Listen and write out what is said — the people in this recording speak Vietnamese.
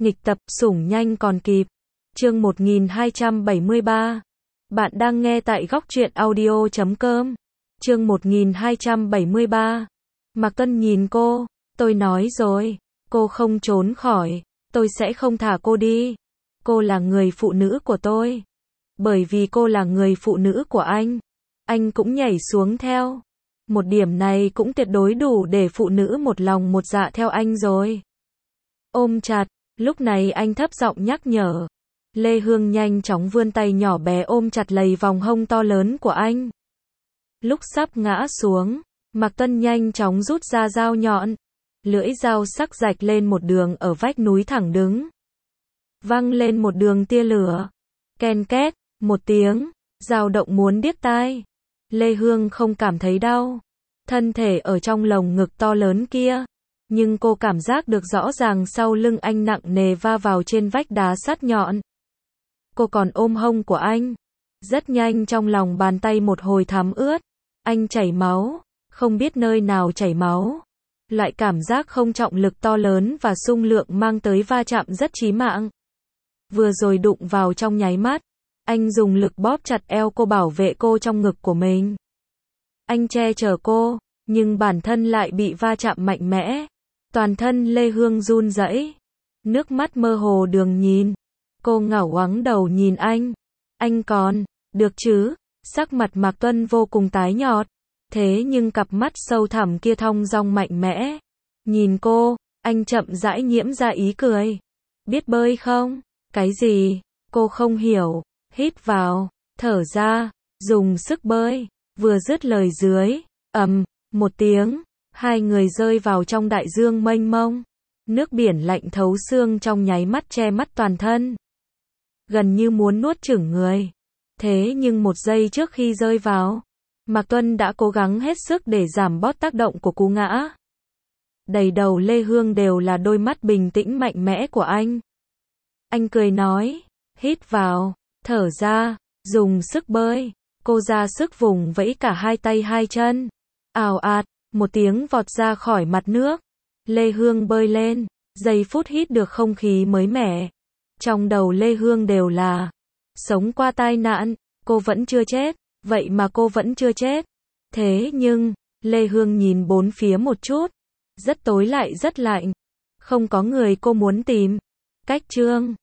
Nghịch tập, sủng nhanh còn kịp. Chương 1273. Bạn đang nghe tại góc truyện audio.com. Chương 1273. Mạc Tuân nhìn cô, tôi nói rồi, cô không trốn khỏi, tôi sẽ không thả cô đi. Cô là người phụ nữ của tôi. Bởi vì cô là người phụ nữ của anh cũng nhảy xuống theo. Một điểm này cũng tuyệt đối đủ để phụ nữ một lòng một dạ theo anh rồi. Ôm chặt, lúc này anh thấp giọng nhắc nhở. Lê Hương nhanh chóng vươn tay nhỏ bé ôm chặt lấy vòng hông to lớn của anh. Lúc sắp ngã xuống, Mạc Tuân nhanh chóng rút ra dao nhọn. Lưỡi dao sắc rạch lên một đường ở vách núi thẳng đứng. Văng lên một đường tia lửa. Ken két, một tiếng, dao động muốn điếc tai. Lê Hương không cảm thấy đau. Thân thể ở trong lồng ngực to lớn kia. Nhưng cô cảm giác được rõ ràng sau lưng anh nặng nề va vào trên vách đá sắt nhọn. Cô còn ôm hông của anh. Rất nhanh trong lòng bàn tay một hồi thấm ướt. Anh chảy máu, không biết nơi nào chảy máu. Loại cảm giác không trọng lực to lớn và xung lượng mang tới va chạm rất chí mạng. Vừa rồi đụng vào trong nháy mắt. Anh dùng lực bóp chặt eo cô bảo vệ cô trong ngực của mình. Anh che chở cô, nhưng bản thân lại bị va chạm mạnh mẽ. Toàn thân Lê Hương run rẩy, nước mắt mơ hồ đường nhìn. Cô ngẩng ngoáng đầu nhìn anh. Anh còn, được chứ? Sắc mặt Mạc Tuân vô cùng tái nhợt. Thế nhưng cặp mắt sâu thẳm kia thong dong mạnh mẽ. Nhìn cô, anh chậm rãi nhiễm ra ý cười. Biết bơi không? Cái gì? Cô không hiểu. Hít vào, thở ra, dùng sức bơi. Vừa dứt lời dưới, một tiếng, hai người rơi vào trong đại dương mênh mông. Nước biển lạnh thấu xương trong nháy mắt che mắt toàn thân. Gần như muốn nuốt chửng người. Thế nhưng một giây trước khi rơi vào, Mạc Tuân đã cố gắng hết sức để giảm bớt tác động của cú ngã. Đầy đầu Lê Hương đều là đôi mắt bình tĩnh mạnh mẽ của anh. Anh cười nói, hít vào, thở ra, dùng sức bơi. Cô ra sức vùng vẫy cả hai tay hai chân. Ào ạt, một tiếng vọt ra khỏi mặt nước. Lê Hương bơi lên, giây phút hít được không khí mới mẻ. Trong đầu Lê Hương đều là, sống qua tai nạn, cô vẫn chưa chết, vậy mà cô vẫn chưa chết. Thế nhưng, Lê Hương nhìn bốn phía một chút, rất tối lại rất lạnh. Không có người cô muốn tìm. Cách chương